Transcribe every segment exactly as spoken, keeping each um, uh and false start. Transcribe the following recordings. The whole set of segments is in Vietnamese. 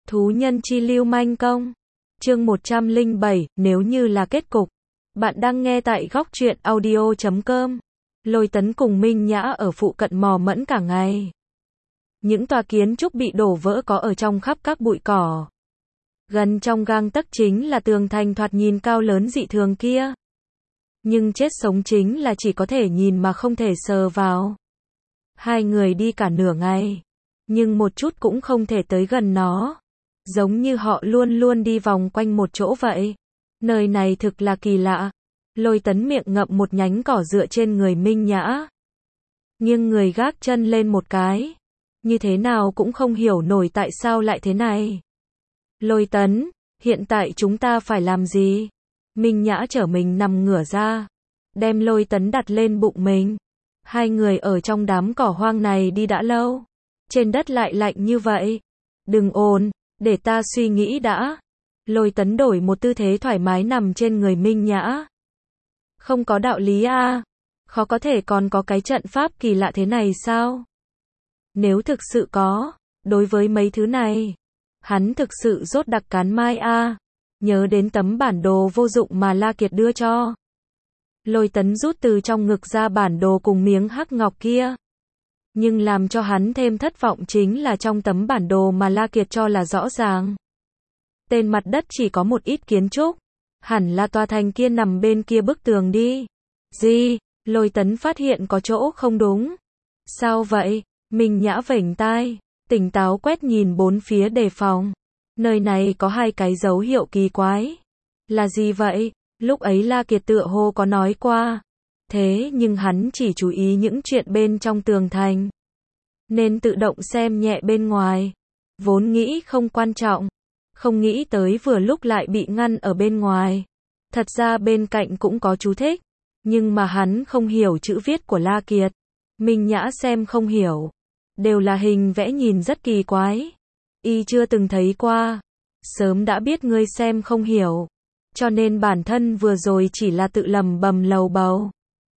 Thú nhân chi lưu manh công. Chương một trăm lẻ bảy, nếu như là kết cục. Bạn đang nghe tại góc truyện audio chấm com. Lôi Tấn cùng Minh Nhã ở phụ cận mò mẫm cả ngày. Những tòa kiến trúc bị đổ vỡ có ở trong khắp các bụi cỏ. Gần trong gang tấc chính là tường thành thoạt nhìn cao lớn dị thường kia. Nhưng chết sống chính là chỉ có thể nhìn mà không thể sờ vào. Hai người đi cả nửa ngày, nhưng một chút cũng không thể tới gần nó. Giống như họ luôn luôn đi vòng quanh một chỗ vậy. Nơi này thực là kỳ lạ. Lôi Tấn miệng ngậm một nhánh cỏ dựa trên người Minh Nhã. Nghiêng người gác chân lên một cái. Như thế nào cũng không hiểu nổi tại sao lại thế này. Lôi Tấn, hiện tại chúng ta phải làm gì? Minh Nhã trở mình nằm ngửa ra. Đem Lôi Tấn đặt lên bụng mình. Hai người ở trong đám cỏ hoang này đi đã lâu. Trên đất lại lạnh như vậy. Đừng ồn, để ta suy nghĩ đã. Lôi Tấn đổi một tư thế thoải mái nằm trên người Minh Nhã. Không có đạo lý à? Khó có thể còn có cái trận pháp kỳ lạ thế này sao? Nếu thực sự có, đối với mấy thứ này, hắn thực sự rốt đặc cán mai à? Nhớ đến tấm bản đồ vô dụng mà La Kiệt đưa cho. Lôi Tấn rút từ trong ngực ra bản đồ cùng miếng hắc ngọc kia. Nhưng làm cho hắn thêm thất vọng chính là trong tấm bản đồ mà La Kiệt cho là rõ ràng. Tên mặt đất chỉ có một ít kiến trúc. Hẳn là tòa thành kia nằm bên kia bức tường đi. Gì? Lôi Tấn phát hiện có chỗ không đúng. Sao vậy? Minh Nhã vểnh tai, tỉnh táo quét nhìn bốn phía đề phòng. Nơi này có hai cái dấu hiệu kỳ quái. Là gì vậy? Lúc ấy La Kiệt tựa hồ có nói qua. Thế nhưng hắn chỉ chú ý những chuyện bên trong tường thành. Nên tự động xem nhẹ bên ngoài. Vốn nghĩ không quan trọng. Không nghĩ tới vừa lúc lại bị ngăn ở bên ngoài. Thật ra bên cạnh cũng có chú thích. Nhưng mà hắn không hiểu chữ viết của La Kiệt. Minh Nhã xem không hiểu. Đều là hình vẽ nhìn rất kỳ quái. Y chưa từng thấy qua. Sớm đã biết ngươi xem không hiểu. Cho nên bản thân vừa rồi chỉ là tự lầm bầm lầu bầu.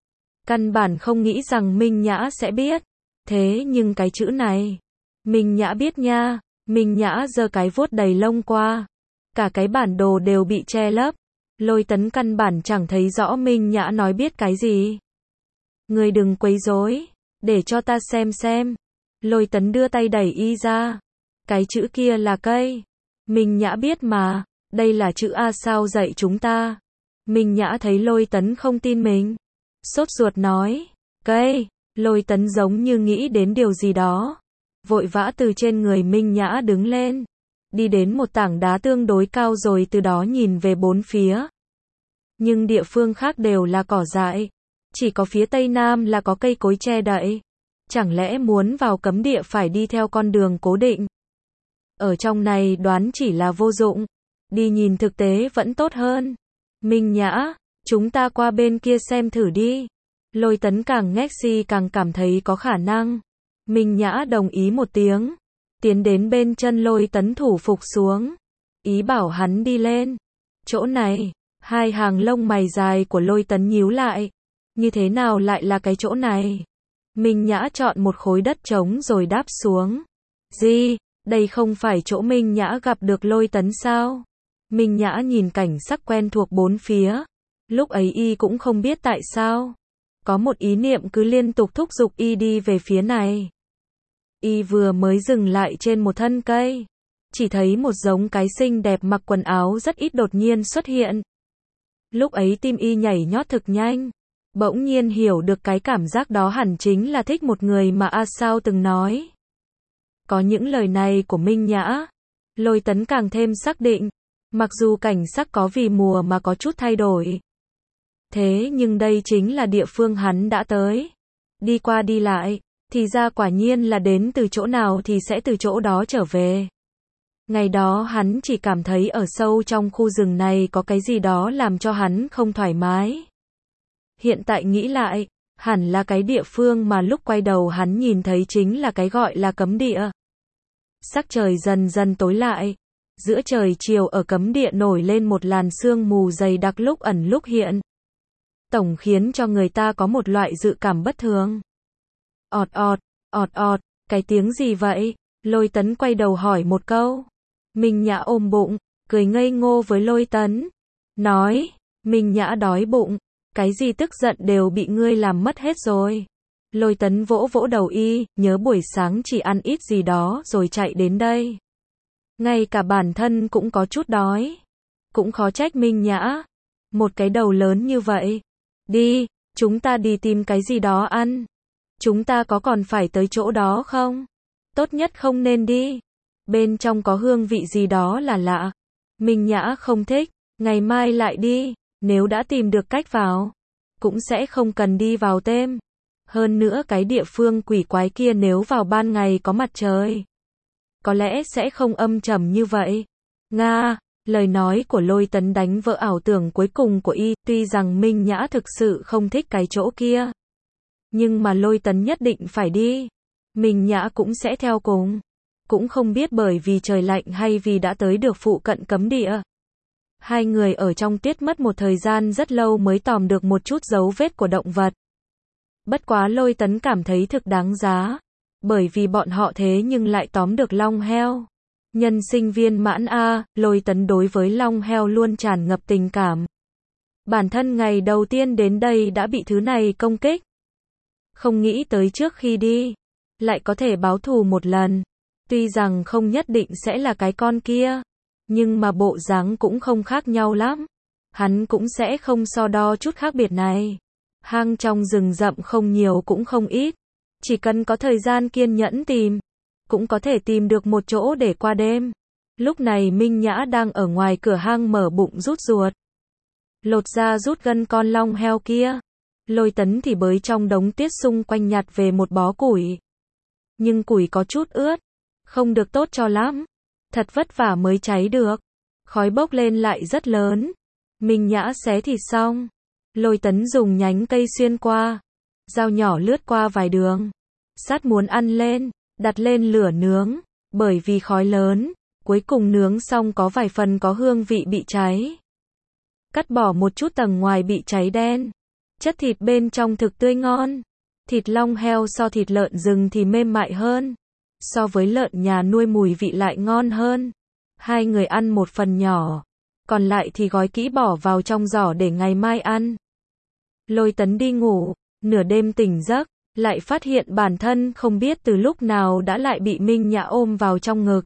Căn bản không nghĩ rằng Minh Nhã sẽ biết. Thế nhưng cái chữ này, Minh Nhã biết nha. Minh Nhã giơ cái vuốt đầy lông qua. Cả cái bản đồ đều bị che lấp. Lôi Tấn căn bản chẳng thấy rõ Minh Nhã nói biết cái gì. Ngươi đừng quấy rối, để cho ta xem xem. Lôi Tấn đưa tay đẩy y ra. Cái chữ kia là cây. Minh Nhã biết mà, đây là chữ A sao dạy chúng ta. Minh Nhã thấy Lôi Tấn không tin mình. Sốt ruột nói, cây. Lôi Tấn giống như nghĩ đến điều gì đó. Vội vã từ trên người Minh Nhã đứng lên. Đi đến một tảng đá tương đối cao rồi từ đó nhìn về bốn phía. Nhưng địa phương khác đều là cỏ dại. Chỉ có phía tây nam là có cây cối che đậy. Chẳng lẽ muốn vào cấm địa phải đi theo con đường cố định? Ở trong này đoán chỉ là vô dụng. Đi nhìn thực tế vẫn tốt hơn. Minh Nhã, chúng ta qua bên kia xem thử đi. Lôi Tấn càng ngách si càng cảm thấy có khả năng. Minh Nhã đồng ý một tiếng. Tiến đến bên chân Lôi Tấn thủ phục xuống. Ý bảo hắn đi lên. Chỗ này, hai hàng lông mày dài của Lôi Tấn nhíu lại. Như thế nào lại là cái chỗ này? Minh Nhã chọn một khối đất trống rồi đáp xuống. Gì? Đây không phải chỗ Minh Nhã gặp được Lôi Tấn sao? Minh Nhã nhìn cảnh sắc quen thuộc bốn phía. Lúc ấy y cũng không biết tại sao. Có một ý niệm cứ liên tục thúc giục y đi về phía này. Y vừa mới dừng lại trên một thân cây. Chỉ thấy một giống cái xinh đẹp mặc quần áo rất ít đột nhiên xuất hiện. Lúc ấy tim y nhảy nhót thực nhanh. Bỗng nhiên hiểu được cái cảm giác đó hẳn chính là thích một người mà A Sao từng nói. Có những lời này của Minh Nhã. Lôi Tấn càng thêm xác định. Mặc dù cảnh sắc có vì mùa mà có chút thay đổi. Thế nhưng đây chính là địa phương hắn đã tới. Đi qua đi lại, thì ra quả nhiên là đến từ chỗ nào thì sẽ từ chỗ đó trở về. Ngày đó hắn chỉ cảm thấy ở sâu trong khu rừng này có cái gì đó làm cho hắn không thoải mái. Hiện tại nghĩ lại, hẳn là cái địa phương mà lúc quay đầu hắn nhìn thấy chính là cái gọi là cấm địa. Sắc trời dần dần tối lại. Giữa trời chiều ở cấm địa nổi lên một làn sương mù dày đặc lúc ẩn lúc hiện. Tổng khiến cho người ta có một loại dự cảm bất thường. Ọt ọt, ọt ọt, cái tiếng gì vậy? Lôi Tấn quay đầu hỏi một câu. Minh Nhã ôm bụng, cười ngây ngô với Lôi Tấn. Nói, Minh Nhã đói bụng, cái gì tức giận đều bị ngươi làm mất hết rồi. Lôi Tấn vỗ vỗ đầu y, nhớ buổi sáng chỉ ăn ít gì đó rồi chạy đến đây. Ngay cả bản thân cũng có chút đói. Cũng khó trách Minh Nhã. Một cái đầu lớn như vậy. Đi, chúng ta đi tìm cái gì đó ăn. Chúng ta có còn phải tới chỗ đó không? Tốt nhất không nên đi. Bên trong có hương vị gì đó là lạ. Minh Nhã không thích, ngày mai lại đi, nếu đã tìm được cách vào, cũng sẽ không cần đi vào thêm. Hơn nữa cái địa phương quỷ quái kia nếu vào ban ngày có mặt trời, có lẽ sẽ không âm trầm như vậy. Nga, lời nói của Lôi Tấn đánh vỡ ảo tưởng cuối cùng của y, tuy rằng Minh Nhã thực sự không thích cái chỗ kia. Nhưng mà Lôi Tấn nhất định phải đi. Minh Nhã cũng sẽ theo cùng. Cũng không biết bởi vì trời lạnh hay vì đã tới được phụ cận cấm địa. Hai người ở trong tuyết mất một thời gian rất lâu mới tòm được một chút dấu vết của động vật. Bất quá Lôi Tấn cảm thấy thực đáng giá. Bởi vì bọn họ thế nhưng lại tóm được long heo. Nhân sinh viên mãn A, Lôi Tấn đối với long heo luôn tràn ngập tình cảm. Bản thân ngày đầu tiên đến đây đã bị thứ này công kích. Không nghĩ tới trước khi đi, lại có thể báo thù một lần. Tuy rằng không nhất định sẽ là cái con kia, nhưng mà bộ dáng cũng không khác nhau lắm. Hắn cũng sẽ không so đo chút khác biệt này. Hang trong rừng rậm không nhiều cũng không ít. Chỉ cần có thời gian kiên nhẫn tìm, cũng có thể tìm được một chỗ để qua đêm. Lúc này Minh Nhã đang ở ngoài cửa hang mở bụng rút ruột. Lột ra rút gân con long heo kia. Lôi Tấn thì bới trong đống tuyết xung quanh nhặt về một bó củi. Nhưng củi có chút ướt, không được tốt cho lắm. Thật vất vả mới cháy được. Khói bốc lên lại rất lớn. Minh Nhã xé thịt xong. Lôi Tấn dùng nhánh cây xuyên qua. Dao nhỏ lướt qua vài đường. Sát muốn ăn lên, đặt lên lửa nướng. Bởi vì khói lớn, cuối cùng nướng xong có vài phần có hương vị bị cháy. Cắt bỏ một chút tầng ngoài bị cháy đen. Chất thịt bên trong thực tươi ngon. Thịt long heo so thịt lợn rừng thì mềm mại hơn. So với lợn nhà nuôi mùi vị lại ngon hơn. Hai người ăn một phần nhỏ. Còn lại thì gói kỹ bỏ vào trong giỏ để ngày mai ăn. Lôi Tấn đi ngủ. Nửa đêm tỉnh giấc. Lại phát hiện bản thân không biết từ lúc nào đã lại bị Minh Nhã ôm vào trong ngực.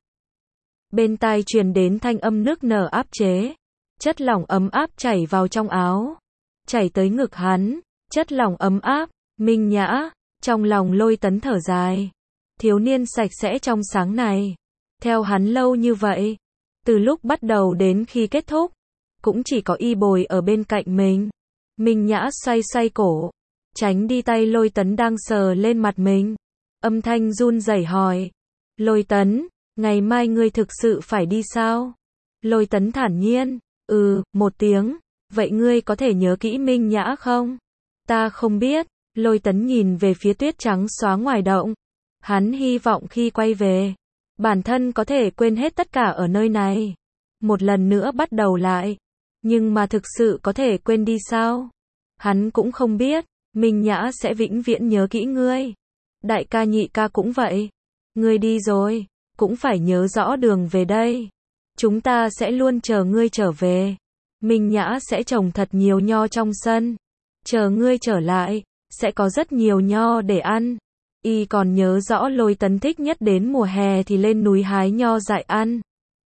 Bên tai truyền đến thanh âm nước nở áp chế. Chất lỏng ấm áp chảy vào trong áo. Chảy tới ngực hắn. Chất lỏng ấm áp. Minh Nhã. Trong lòng Lôi Tấn thở dài. Thiếu niên sạch sẽ trong sáng này. Theo hắn lâu như vậy. Từ lúc bắt đầu đến khi kết thúc. Cũng chỉ có y bồi ở bên cạnh mình. Minh Nhã xoay xoay cổ. Tránh đi tay Lôi Tấn đang sờ lên mặt mình. Âm thanh run rẩy hỏi. Lôi Tấn, ngày mai ngươi thực sự phải đi sao? Lôi Tấn thản nhiên. Ừ, một tiếng. Vậy ngươi có thể nhớ kỹ Minh Nhã không? Ta không biết. Lôi Tấn nhìn về phía tuyết trắng xóa ngoài động. Hắn hy vọng khi quay về, bản thân có thể quên hết tất cả ở nơi này. Một lần nữa bắt đầu lại. Nhưng mà thực sự có thể quên đi sao? Hắn cũng không biết. Minh Nhã sẽ vĩnh viễn nhớ kỹ ngươi. Đại ca nhị ca cũng vậy. Ngươi đi rồi, cũng phải nhớ rõ đường về đây. Chúng ta sẽ luôn chờ ngươi trở về. Minh Nhã sẽ trồng thật nhiều nho trong sân. Chờ ngươi trở lại, sẽ có rất nhiều nho để ăn. Y còn nhớ rõ Lôi Tấn thích nhất đến mùa hè thì lên núi hái nho dại ăn.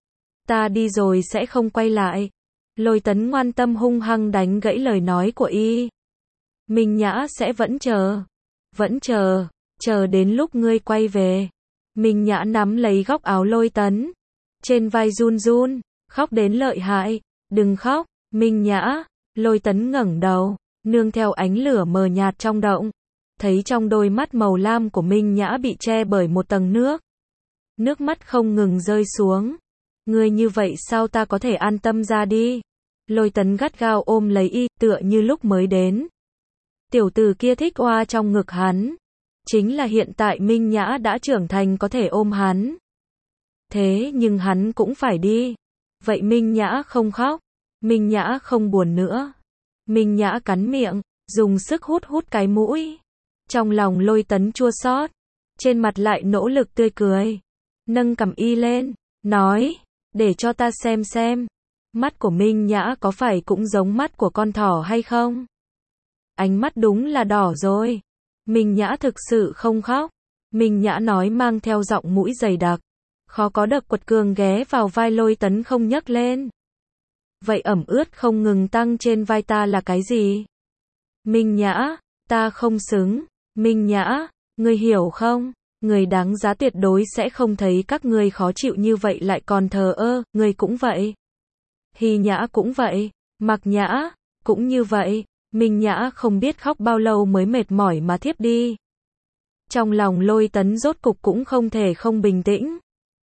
Ta đi rồi sẽ không quay lại. Lôi Tấn ngoan tâm hung hăng đánh gãy lời nói của y. Minh Nhã sẽ vẫn chờ. Vẫn chờ. Chờ đến lúc ngươi quay về. Minh Nhã nắm lấy góc áo Lôi Tấn. Trên vai run run. Khóc đến lợi hại. Đừng khóc. Minh Nhã. Lôi Tấn ngẩng đầu. Nương theo ánh lửa mờ nhạt trong động. Thấy trong đôi mắt màu lam của Minh Nhã bị che bởi một tầng nước. Nước mắt không ngừng rơi xuống. Ngươi như vậy sao ta có thể an tâm ra đi? Lôi Tấn gắt gao ôm lấy y, tựa như lúc mới đến. Tiểu tử kia thích oa trong ngực hắn. Chính là hiện tại Minh Nhã đã trưởng thành có thể ôm hắn. Thế nhưng hắn cũng phải đi. Vậy Minh Nhã không khóc. Minh Nhã không buồn nữa. Minh Nhã cắn miệng, dùng sức hút hút cái mũi. Trong lòng Lôi Tấn chua xót. Trên mặt lại nỗ lực tươi cười. Nâng cằm y lên, nói, Để cho ta xem xem. Mắt của Minh Nhã có phải cũng giống mắt của con thỏ hay không? Ánh mắt đúng là đỏ rồi. Minh Nhã thực sự không khóc. Minh Nhã nói mang theo giọng mũi dày đặc. Khó có được quật cường ghé vào vai Lôi Tấn không nhấc lên. Vậy ẩm ướt không ngừng tăng trên vai ta là cái gì? Minh Nhã, ta không xứng. Minh Nhã, ngươi hiểu không? Người đáng giá tuyệt đối sẽ không thấy các ngươi khó chịu như vậy lại còn thờ ơ, ngươi cũng vậy. Hy Nhã cũng vậy, Mặc Nhã, cũng như vậy. Minh Nhã không biết khóc bao lâu mới mệt mỏi mà thiếp đi. Trong lòng Lôi Tấn rốt cục cũng không thể không bình tĩnh.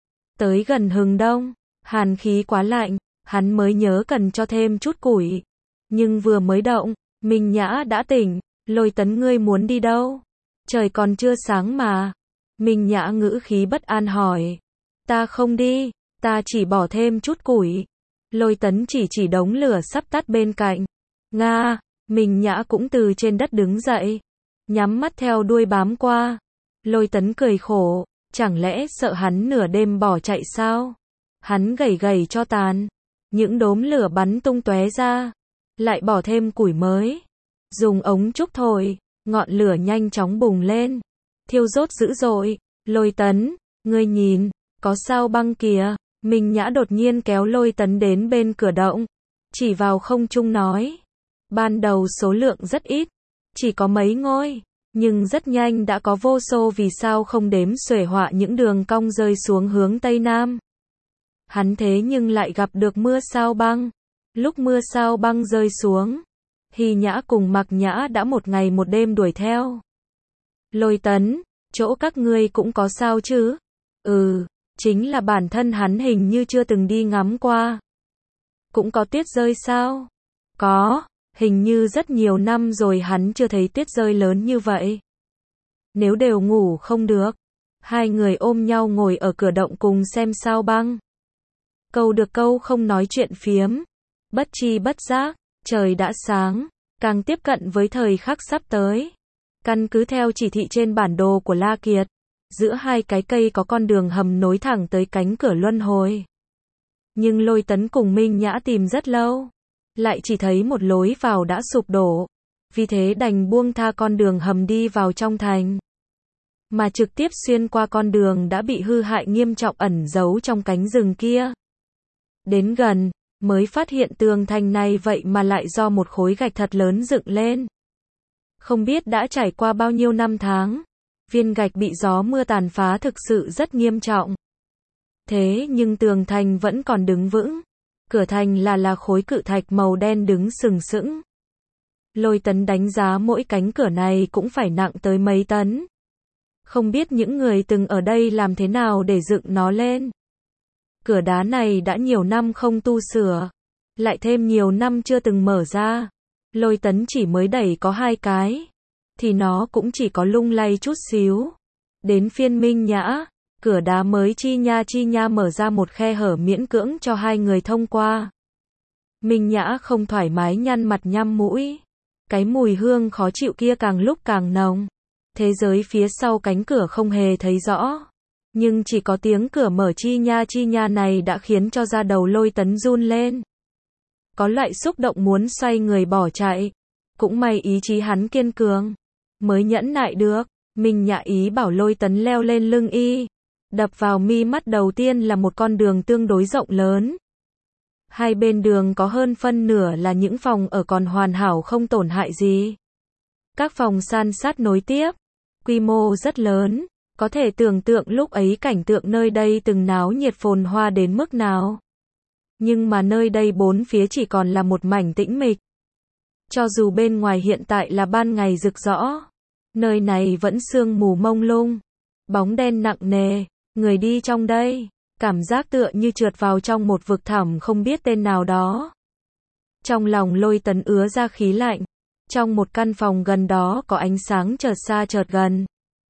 Tới gần hừng đông, hàn khí quá lạnh, hắn mới nhớ cần cho thêm chút củi. Nhưng vừa mới động, Minh Nhã đã tỉnh. Lôi Tấn ngươi muốn đi đâu? Trời còn chưa sáng mà. Minh Nhã ngữ khí bất an hỏi. Ta không đi, ta chỉ bỏ thêm chút củi. Lôi Tấn chỉ chỉ đống lửa sắp tắt bên cạnh. Nga, Minh Nhã cũng từ trên đất đứng dậy. Nhắm mắt theo đuôi bám qua. Lôi Tấn cười khổ. Chẳng lẽ sợ hắn nửa đêm bỏ chạy sao? Hắn gầy gầy cho tàn. Những đốm lửa bắn tung tóe ra. Lại bỏ thêm củi mới. Dùng ống trúc thổi. Ngọn lửa nhanh chóng bùng lên. Thiêu rốt dữ dội. Lôi Tấn, ngươi nhìn, có sao băng kìa. Minh Nhã đột nhiên kéo Lôi Tấn đến bên cửa động. Chỉ vào không trung nói. Ban đầu số lượng rất ít. Chỉ có mấy ngôi. Nhưng rất nhanh đã có vô số vì sao không đếm xuể họa những đường cong rơi xuống hướng Tây Nam. Hắn thế nhưng lại gặp được mưa sao băng. Lúc mưa sao băng rơi xuống, Hy Nhã cùng Mặc Nhã đã một ngày một đêm đuổi theo. Lôi Tấn, chỗ các ngươi cũng có sao chứ? Ừ, chính là bản thân hắn hình như chưa từng đi ngắm qua. Cũng có tuyết rơi sao? Có, hình như rất nhiều năm rồi hắn chưa thấy tuyết rơi lớn như vậy. Nếu đều ngủ không được, hai người ôm nhau ngồi ở cửa động cùng xem sao băng. Câu được câu không nói chuyện phiếm. Bất chi bất giác, trời đã sáng, càng tiếp cận với thời khắc sắp tới. Căn cứ theo chỉ thị trên bản đồ của La Kiệt, giữa hai cái cây có con đường hầm nối thẳng tới cánh cửa luân hồi. Nhưng Lôi Tấn cùng Minh Nhã tìm rất lâu, lại chỉ thấy một lối vào đã sụp đổ, vì thế đành buông tha con đường hầm đi vào trong thành. Mà trực tiếp xuyên qua con đường đã bị hư hại nghiêm trọng ẩn giấu trong cánh rừng kia. Đến gần, mới phát hiện tường thành này vậy mà lại do một khối gạch thật lớn dựng lên. Không biết đã trải qua bao nhiêu năm tháng, viên gạch bị gió mưa tàn phá thực sự rất nghiêm trọng. Thế nhưng tường thành vẫn còn đứng vững. Cửa thành là là khối cự thạch màu đen đứng sừng sững. Lôi Tấn đánh giá mỗi cánh cửa này cũng phải nặng tới mấy tấn. Không biết những người từng ở đây làm thế nào để dựng nó lên. Cửa đá này đã nhiều năm không tu sửa, lại thêm nhiều năm chưa từng mở ra. Lôi Tấn chỉ mới đẩy có hai cái, thì nó cũng chỉ có lung lay chút xíu. Đến phiên Minh Nhã, cửa đá mới chi nha chi nha mở ra một khe hở miễn cưỡng cho hai người thông qua. Minh Nhã không thoải mái nhăn mặt nhăm mũi. Cái mùi hương khó chịu kia càng lúc càng nồng. Thế giới phía sau cánh cửa không hề thấy rõ. Nhưng chỉ có tiếng cửa mở chi nha chi nha này đã khiến cho da đầu Lôi Tấn run lên. Có loại xúc động muốn xoay người bỏ chạy. Cũng may ý chí hắn kiên cường, mới nhẫn nại được. Minh Nhã ý bảo Lôi Tấn leo lên lưng y. Đập vào mi mắt đầu tiên là một con đường tương đối rộng lớn. Hai bên đường có hơn phân nửa là những phòng ở còn hoàn hảo không tổn hại gì. Các phòng san sát nối tiếp, quy mô rất lớn, có thể tưởng tượng lúc ấy cảnh tượng nơi đây từng náo nhiệt phồn hoa đến mức nào. Nhưng mà nơi đây bốn phía chỉ còn là một mảnh tĩnh mịch. Cho dù bên ngoài hiện tại là ban ngày rực rỡ, nơi này vẫn sương mù mông lung, bóng đen nặng nề, người đi trong đây, cảm giác tựa như trượt vào trong một vực thẳm không biết tên nào đó. Trong lòng Lôi Tấn ứa ra khí lạnh. Trong một căn phòng gần đó có ánh sáng chợt xa chợt gần.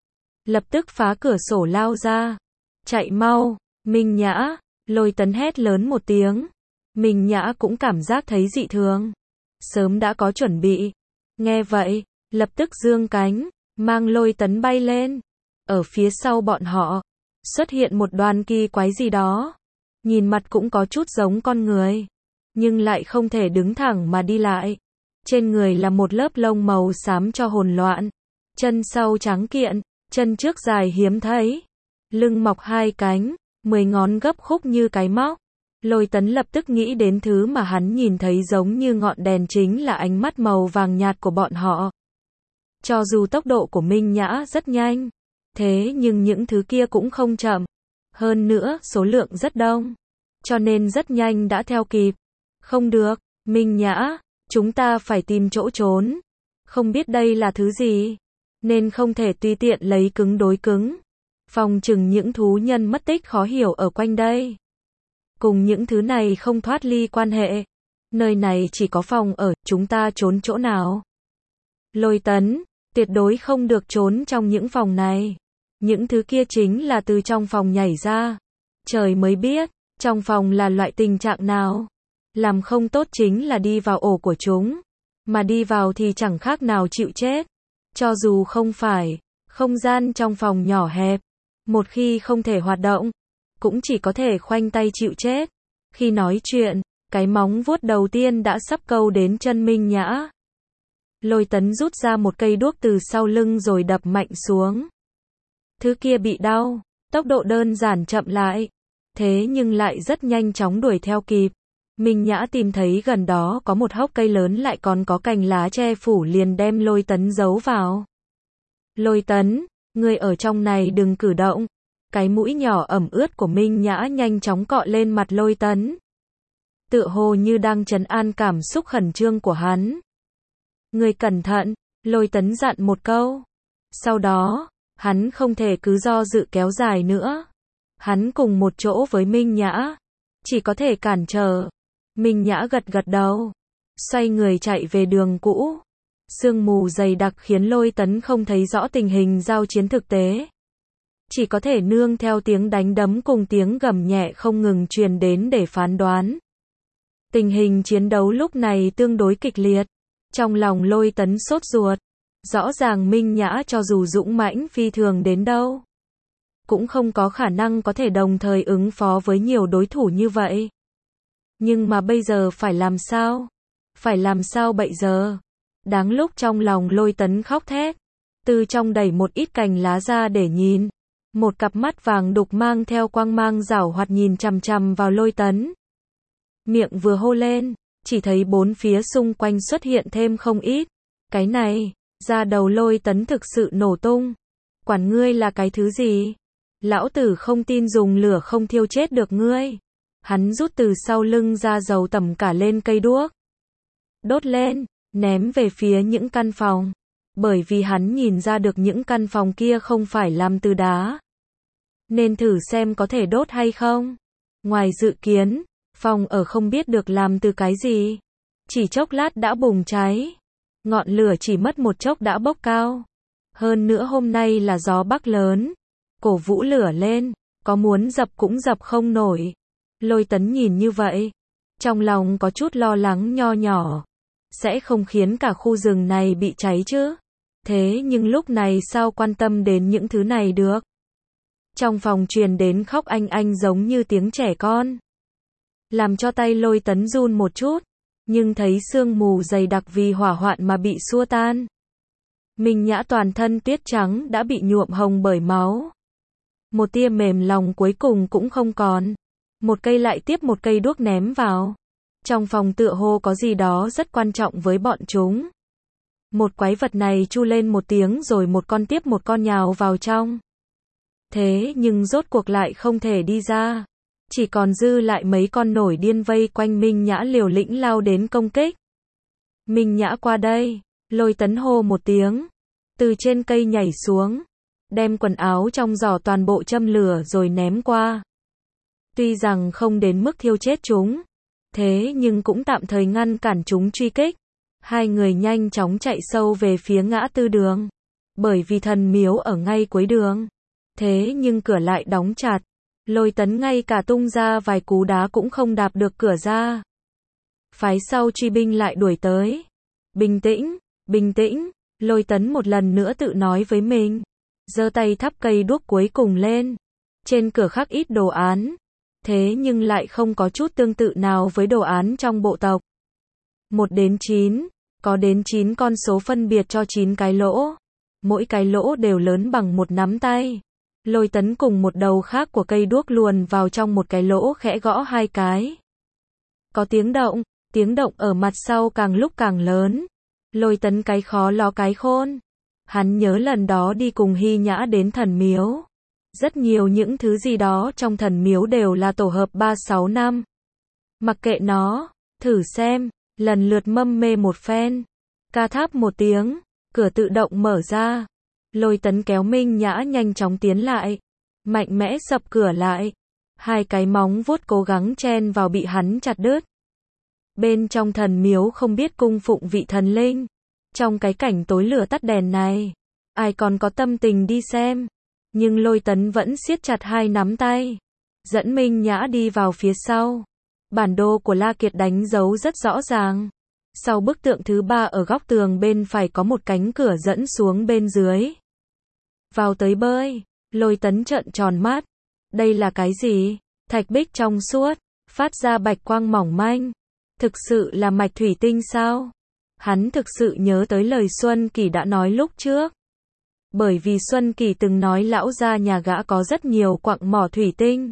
Lập tức phá cửa sổ lao ra. Chạy mau, Minh Nhã, Lôi Tấn hét lớn một tiếng. Minh Nhã cũng cảm giác thấy dị thường. Sớm đã có chuẩn bị. Nghe vậy, lập tức giương cánh, mang Lôi Tấn bay lên. Ở phía sau bọn họ, xuất hiện một đoàn kỳ quái gì đó. nhìn mặt cũng có chút giống con người, nhưng lại không thể đứng thẳng mà đi lại. Trên người là một lớp lông màu xám cho hồn loạn, chân sau trắng kiện, chân trước dài hiếm thấy, lưng mọc hai cánh, mười ngón gấp khúc như cái móc. Lôi Tấn lập tức nghĩ đến thứ mà hắn nhìn thấy giống như ngọn đèn chính là ánh mắt màu vàng nhạt của bọn họ. Cho dù tốc độ của Minh Nhã rất nhanh, thế nhưng những thứ kia cũng không chậm. Hơn nữa, số lượng rất đông, cho nên rất nhanh đã theo kịp. Không được, Minh Nhã, chúng ta phải tìm chỗ trốn. Không biết đây là thứ gì, nên không thể tùy tiện lấy cứng đối cứng. Phòng chừng những thú nhân mất tích khó hiểu ở quanh đây. Cùng những thứ này không thoát ly quan hệ. Nơi này chỉ có phòng ở, chúng ta trốn chỗ nào? Lôi Tấn, tuyệt đối không được trốn trong những phòng này. Những thứ kia chính là từ trong phòng nhảy ra. Trời mới biết, trong phòng là loại tình trạng nào. Làm không tốt chính là đi vào ổ của chúng. Mà đi vào thì chẳng khác nào chịu chết. Cho dù không phải, không gian trong phòng nhỏ hẹp. Một khi không thể hoạt động, cũng chỉ có thể khoanh tay chịu chết. Khi nói chuyện, cái móng vuốt đầu tiên đã sắp câu đến chân Minh Nhã. Lôi Tấn rút ra một cây đuốc từ sau lưng rồi đập mạnh xuống. Thứ kia bị đau, tốc độ đơn giản chậm lại, thế nhưng lại rất nhanh chóng đuổi theo kịp. Minh Nhã tìm thấy gần đó có một hốc cây lớn lại còn có cành lá che phủ liền đem Lôi Tấn giấu vào. Lôi Tấn, ngươi ở trong này đừng cử động. Cái mũi nhỏ ẩm ướt của Minh Nhã nhanh chóng cọ lên mặt Lôi Tấn. Tựa hồ như đang trấn an cảm xúc khẩn trương của hắn. Ngươi cẩn thận, Lôi Tấn dặn một câu. Sau đó, hắn không thể cứ do dự kéo dài nữa. Hắn cùng một chỗ với Minh Nhã, chỉ có thể cản trở. Minh Nhã gật gật đầu, xoay người chạy về đường cũ. Sương mù dày đặc khiến Lôi Tấn không thấy rõ tình hình giao chiến thực tế. Chỉ có thể nương theo tiếng đánh đấm cùng tiếng gầm nhẹ không ngừng truyền đến để phán đoán. Tình hình chiến đấu lúc này tương đối kịch liệt. Trong lòng Lôi Tấn sốt ruột. Rõ ràng Minh Nhã cho dù dũng mãnh phi thường đến đâu, cũng không có khả năng có thể đồng thời ứng phó với nhiều đối thủ như vậy. Nhưng mà bây giờ phải làm sao? Phải làm sao bây giờ? Đáng lúc trong lòng Lôi Tấn khóc thét. Từ trong đẩy một ít cành lá ra để nhìn. Một cặp mắt vàng đục mang theo quang mang giảo hoạt nhìn chằm chằm vào Lôi Tấn. Miệng vừa hô lên, chỉ thấy bốn phía xung quanh xuất hiện thêm không ít. Cái này, da đầu Lôi Tấn thực sự nổ tung. Quản ngươi là cái thứ gì? Lão tử không tin dùng lửa không thiêu chết được ngươi. Hắn rút từ sau lưng ra dầu tẩm cả lên cây đuốc. Đốt lên, ném về phía những căn phòng. Bởi vì hắn nhìn ra được những căn phòng kia không phải làm từ đá. Nên thử xem có thể đốt hay không. Ngoài dự kiến, phòng ở không biết được làm từ cái gì. Chỉ chốc lát đã bùng cháy. Ngọn lửa chỉ mất một chốc đã bốc cao. Hơn nữa hôm nay là gió bắc lớn. Cổ vũ lửa lên, có muốn dập cũng dập không nổi. Lôi Tấn nhìn như vậy, trong lòng có chút lo lắng nho nhỏ. Sẽ không khiến cả khu rừng này bị cháy chứ. Thế nhưng lúc này sao quan tâm đến những thứ này được. Trong phòng truyền đến khóc anh anh giống như tiếng trẻ con. Làm cho tay Lôi Tấn run một chút. Nhưng thấy sương mù dày đặc vì hỏa hoạn mà bị xua tan. Minh Nhã toàn thân tuyết trắng đã bị nhuộm hồng bởi máu. Một tia mềm lòng cuối cùng cũng không còn. Một cây lại tiếp một cây đuốc ném vào. Trong phòng tựa hồ có gì đó rất quan trọng với bọn chúng. Một quái vật này chu lên một tiếng rồi một con tiếp một con nhào vào trong. Thế nhưng rốt cuộc lại không thể đi ra. Chỉ còn dư lại mấy con nổi điên vây quanh Minh Nhã liều lĩnh lao đến công kích. Minh Nhã qua đây, Lôi Tấn hô một tiếng. Từ trên cây nhảy xuống. Đem quần áo trong giỏ toàn bộ châm lửa rồi ném qua. Tuy rằng không đến mức thiêu chết chúng. Thế nhưng cũng tạm thời ngăn cản chúng truy kích. Hai người nhanh chóng chạy sâu về phía ngã tư đường. Bởi vì thần miếu ở ngay cuối đường. Thế nhưng cửa lại đóng chặt. Lôi Tấn ngay cả tung ra vài cú đá cũng không đạp được cửa ra. Phái sau truy binh lại đuổi tới. Bình tĩnh, bình tĩnh, Lôi Tấn một lần nữa tự nói với mình. Giơ tay thắp cây đuốc cuối cùng lên. Trên cửa khắc ít đồ án. thế nhưng lại không có chút tương tự nào với đồ án trong bộ tộc. một đến chín, có đến chín con số phân biệt cho chín cái lỗ. Mỗi cái lỗ đều lớn bằng một nắm tay. Lôi Tấn cùng một đầu khác của cây đuốc luồn vào trong một cái lỗ khẽ gõ hai cái. Có tiếng động, tiếng động ở mặt sau càng lúc càng lớn. Lôi Tấn cái khó ló cái khôn. Hắn nhớ lần đó đi cùng Hy Nhã đến thần miếu. Rất nhiều những thứ gì đó trong thần miếu đều là tổ hợp ba sáu năm. Mặc kệ nó, thử xem, lần lượt mâm mê một phen. Ca tháp một tiếng, cửa tự động mở ra. Lôi Tấn kéo Minh Nhã nhanh chóng tiến lại. Mạnh mẽ sập cửa lại. Hai cái móng vuốt cố gắng chen vào bị hắn chặt đứt. Bên trong thần miếu không biết cung phụng vị thần linh. Trong cái cảnh tối lửa tắt đèn này, ai còn có tâm tình đi xem. Nhưng Lôi Tấn vẫn siết chặt hai nắm tay. Dẫn Minh Nhã đi vào phía sau. Bản đồ của La Kiệt đánh dấu rất rõ ràng. Sau bức tượng thứ ba ở góc tường bên phải có một cánh cửa dẫn xuống bên dưới. Vào tới bơi, Lôi Tấn trợn tròn mắt. Đây là cái gì? Thạch bích trong suốt, phát ra bạch quang mỏng manh. Thực sự là mạch thủy tinh sao? Hắn thực sự nhớ tới lời Xuân Kỳ đã nói lúc trước. Bởi vì Xuân Kỳ từng nói lão gia nhà gã có rất nhiều quặng mỏ thủy tinh.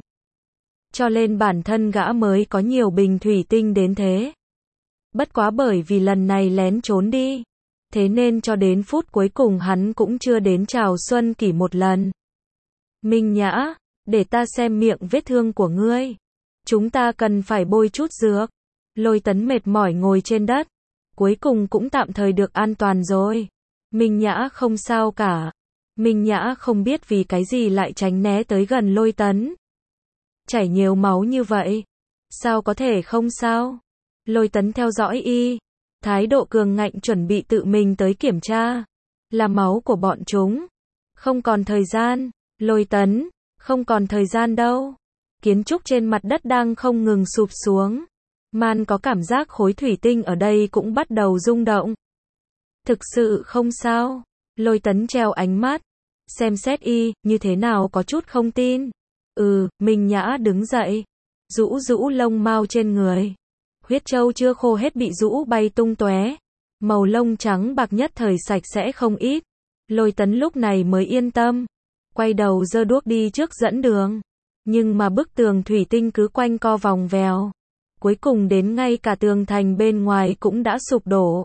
Cho nên bản thân gã mới có nhiều bình thủy tinh đến thế. Bất quá bởi vì lần này lén trốn đi. Thế nên cho đến phút cuối cùng hắn cũng chưa đến chào Xuân Kỳ một lần. Minh Nhã, để ta xem miệng vết thương của ngươi. Chúng ta cần phải bôi chút dược. Lôi Tấn mệt mỏi ngồi trên đất. Cuối cùng cũng tạm thời được an toàn rồi. Minh Nhã không sao cả. Minh Nhã không biết vì cái gì lại tránh né tới gần Lôi Tấn. Chảy nhiều máu như vậy. Sao có thể không sao? Lôi Tấn theo dõi y. Thái độ cường ngạnh chuẩn bị tự mình tới kiểm tra. Là máu của bọn chúng. Không còn thời gian. Lôi Tấn, không còn thời gian đâu. Kiến trúc trên mặt đất đang không ngừng sụp xuống. Man có cảm giác khối thủy tinh ở đây cũng bắt đầu rung động. Thực sự không sao. Lôi Tấn treo ánh mắt. Xem xét y, như thế nào có chút không tin. Ừ, Minh Nhã đứng dậy. Rũ rũ lông mao trên người. Huyết châu chưa khô hết bị rũ bay tung tóe. Màu lông trắng bạc nhất thời sạch sẽ không ít. Lôi Tấn lúc này mới yên tâm. Quay đầu giơ đuốc đi trước dẫn đường. Nhưng mà bức tường thủy tinh cứ quanh co vòng vèo. Cuối cùng đến ngay cả tường thành bên ngoài cũng đã sụp đổ.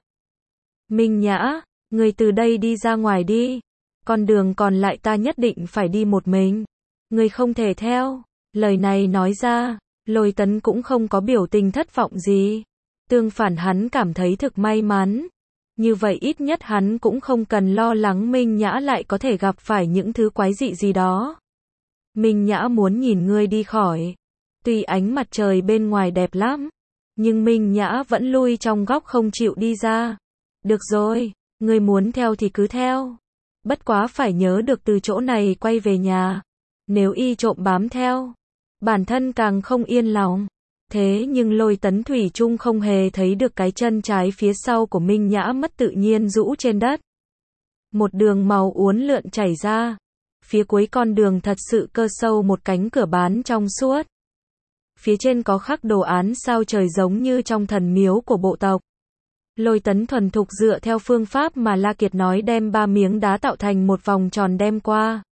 Minh Nhã, người từ đây đi ra ngoài đi. Con đường còn lại ta nhất định phải đi một mình. Người không thể theo. Lời này nói ra, Lôi Tấn cũng không có biểu tình thất vọng gì. Tương phản hắn cảm thấy thực may mắn. Như vậy ít nhất hắn cũng không cần lo lắng Minh Nhã lại có thể gặp phải những thứ quái dị gì đó. Minh Nhã muốn nhìn ngươi đi khỏi. Tuy ánh mặt trời bên ngoài đẹp lắm, nhưng Minh Nhã vẫn lui trong góc không chịu đi ra. Được rồi, ngươi muốn theo thì cứ theo. Bất quá phải nhớ được từ chỗ này quay về nhà. Nếu y trộm bám theo, bản thân càng không yên lòng. Thế nhưng Lôi Tấn thủy chung không hề thấy được cái chân trái phía sau của Minh Nhã mất tự nhiên rũ trên đất. Một đường màu uốn lượn chảy ra. Phía cuối con đường thật sự cơ sâu một cánh cửa bán trong suốt. Phía trên có khắc đồ án sao trời giống như trong thần miếu của bộ tộc. Lôi Tấn thuần thục dựa theo phương pháp mà La Kiệt nói đem ba miếng đá tạo thành một vòng tròn đem qua.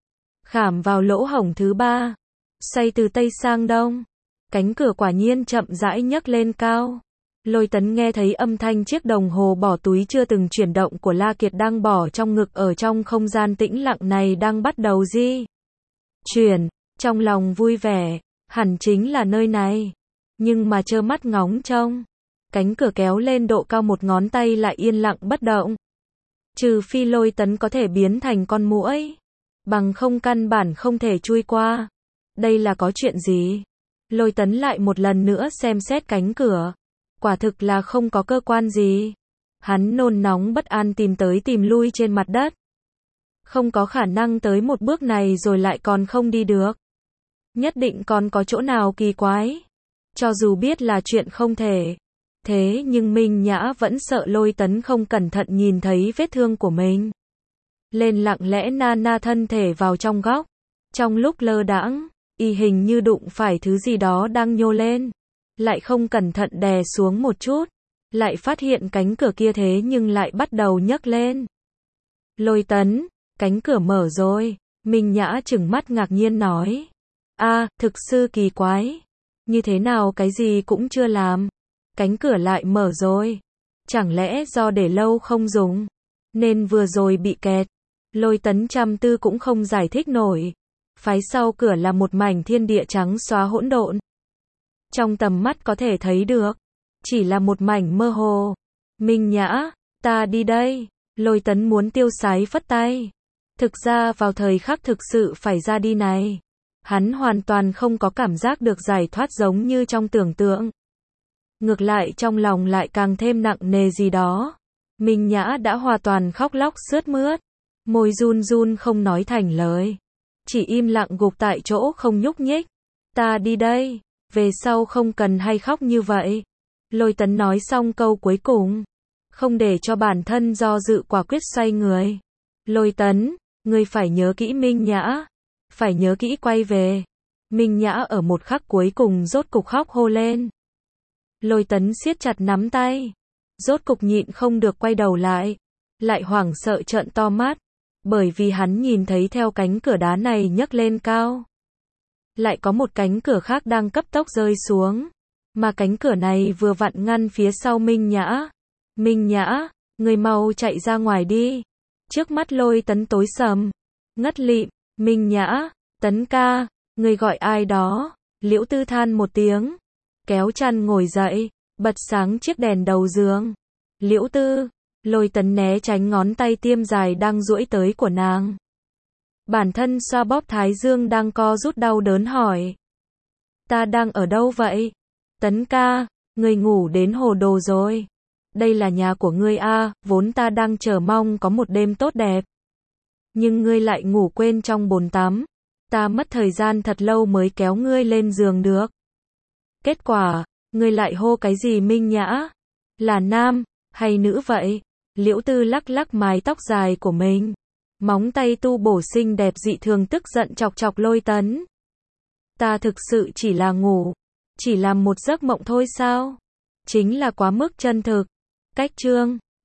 Khảm vào lỗ hổng thứ ba. Xoay từ tây sang đông. Cánh cửa quả nhiên chậm rãi nhấc lên cao. Lôi Tấn nghe thấy âm thanh chiếc đồng hồ bỏ túi chưa từng chuyển động của La Kiệt đang bỏ trong ngực ở trong không gian tĩnh lặng này đang bắt đầu di chuyển. Trong lòng vui vẻ, hẳn chính là nơi này. Nhưng mà trơ mắt ngóng trông. Cánh cửa kéo lên độ cao một ngón tay lại yên lặng bất động. Trừ phi Lôi Tấn có thể biến thành con muỗi. Bằng không căn bản không thể chui qua. Đây là có chuyện gì? Lôi Tấn lại một lần nữa xem xét cánh cửa. Quả thực là không có cơ quan gì. Hắn nôn nóng bất an tìm tới tìm lui trên mặt đất. Không có khả năng tới một bước này rồi lại còn không đi được. Nhất định còn có chỗ nào kỳ quái. Cho dù biết là chuyện không thể. Thế nhưng Minh Nhã vẫn sợ Lôi Tấn không cẩn thận nhìn thấy vết thương của mình. Lên lặng lẽ na na thân thể vào trong góc. Trong lúc lơ đãng, Y hình như đụng phải thứ gì đó đang nhô lên. Lại không cẩn thận đè xuống một chút. Lại phát hiện cánh cửa kia thế nhưng lại bắt đầu nhấc lên. Lôi Tấn, cánh cửa mở rồi. Minh Nhã trừng mắt ngạc nhiên nói. A, thực sự kỳ quái. Như thế nào cái gì cũng chưa làm. Cánh cửa lại mở rồi. Chẳng lẽ do để lâu không dùng, nên vừa rồi bị kẹt. Lôi Tấn trăm tư cũng không giải thích nổi. Phái sau cửa là một mảnh thiên địa trắng xóa hỗn độn. Trong tầm mắt có thể thấy được. Chỉ là một mảnh mơ hồ. Minh Nhã, ta đi đây. Lôi Tấn muốn tiêu sái phất tay. Thực ra vào thời khắc thực sự phải ra đi này, hắn hoàn toàn không có cảm giác được giải thoát giống như trong tưởng tượng. Ngược lại trong lòng lại càng thêm nặng nề gì đó. Minh Nhã đã hoàn toàn khóc lóc sướt mướt. Môi run run không nói thành lời. Chỉ im lặng gục tại chỗ không nhúc nhích. Ta đi đây. Về sau không cần hay khóc như vậy. Lôi Tấn nói xong câu cuối cùng. Không để cho bản thân do dự quả quyết xoay người. Lôi Tấn, ngươi phải nhớ kỹ Minh Nhã. Phải nhớ kỹ quay về. Minh Nhã ở một khắc cuối cùng rốt cục khóc hô lên. Lôi Tấn siết chặt nắm tay. Rốt cục nhịn không được quay đầu lại. Lại hoảng sợ trợn to mắt. Bởi vì hắn nhìn thấy theo cánh cửa đá này nhấc lên cao. Lại có một cánh cửa khác đang cấp tốc rơi xuống. Mà cánh cửa này vừa vặn ngăn phía sau Minh Nhã. Minh Nhã, người mau chạy ra ngoài đi. Trước mắt Lôi Tấn tối sầm. Ngất lịm, Minh Nhã, Tấn ca, người gọi ai đó. Liễu Tư than một tiếng. Kéo chăn ngồi dậy, bật sáng chiếc đèn đầu giường. Liễu Tư, Lôi Tấn né tránh ngón tay tiêm dài đang duỗi tới của nàng. Bản thân xoa bóp thái dương đang co rút đau đớn hỏi. Ta đang ở đâu vậy? Tấn ca, người ngủ đến hồ đồ rồi. Đây là nhà của ngươi a, vốn ta đang chờ mong có một đêm tốt đẹp. Nhưng ngươi lại ngủ quên trong bồn tắm. Ta mất thời gian thật lâu mới kéo ngươi lên giường được. Kết quả, ngươi lại hô cái gì Minh Nhã? Là nam, hay nữ vậy? Liễu Tư lắc lắc mái tóc dài của mình. Móng tay tu bổ xinh đẹp dị thường tức giận chọc chọc Lôi Tấn. Ta thực sự chỉ là ngủ. Chỉ làm một giấc mộng thôi sao? Chính là quá mức chân thực. Cách chương